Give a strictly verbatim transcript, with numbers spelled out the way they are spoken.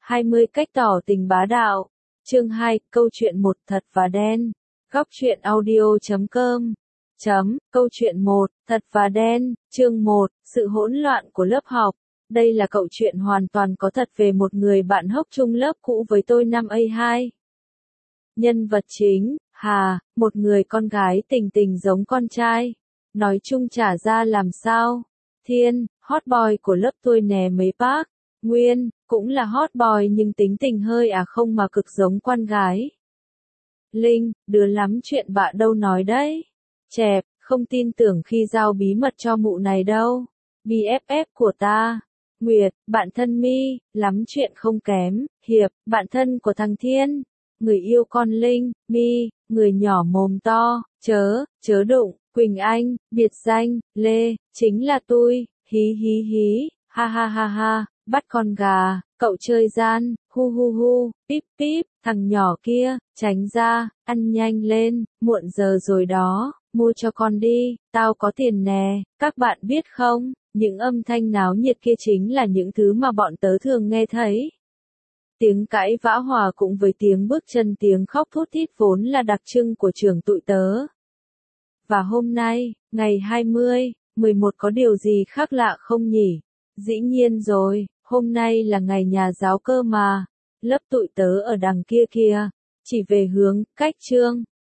hai mươi cách tỏ tình bá đạo. Chương hai, câu chuyện một thật và đen. Góc truyện audio chấm com. Chấm, câu chuyện một, thật và đen, chương một, sự hỗn loạn của lớp học. Đây là câu chuyện hoàn toàn có thật về một người bạn hốc chung lớp cũ với tôi năm A hai. Nhân vật chính, Hà, một người con gái tình tình giống con trai. Nói chung chả ra làm sao. Thiên, hot boy của lớp tôi nè mấy bác. Nguyên, cũng là hot boy nhưng tính tình hơi à không mà cực giống con gái. Linh, đứa lắm chuyện bạ đâu nói đấy. Chẹp, không tin tưởng khi giao bí mật cho mụ này đâu. bê ép ép của ta. Nguyệt, bạn thân Mi, lắm chuyện không kém. Hiệp, bạn thân của thằng Thiên. Người yêu con Linh, Mi, người nhỏ mồm to, chớ, chớ đụng. Quỳnh Anh, biệt danh, Lê, chính là tôi, hí hí hí, ha ha ha ha, bắt con gà, cậu chơi gian, hu hu hu, píp píp, thằng nhỏ kia, tránh ra, ăn nhanh lên, muộn giờ rồi đó, mua cho con đi, tao có tiền nè, các bạn biết không, những âm thanh náo nhiệt kia chính là những thứ mà bọn tớ thường nghe thấy. Tiếng cãi vã hòa cùng với tiếng bước chân tiếng khóc thút thít vốn là đặc trưng của trường tụi tớ. Và hôm nay, ngày hai mươi, mười một có điều gì khác lạ không nhỉ? Dĩ nhiên rồi, hôm nay là ngày nhà giáo cơ mà. Lớp tụi tớ ở đằng kia kìa, chỉ về hướng, cách chương.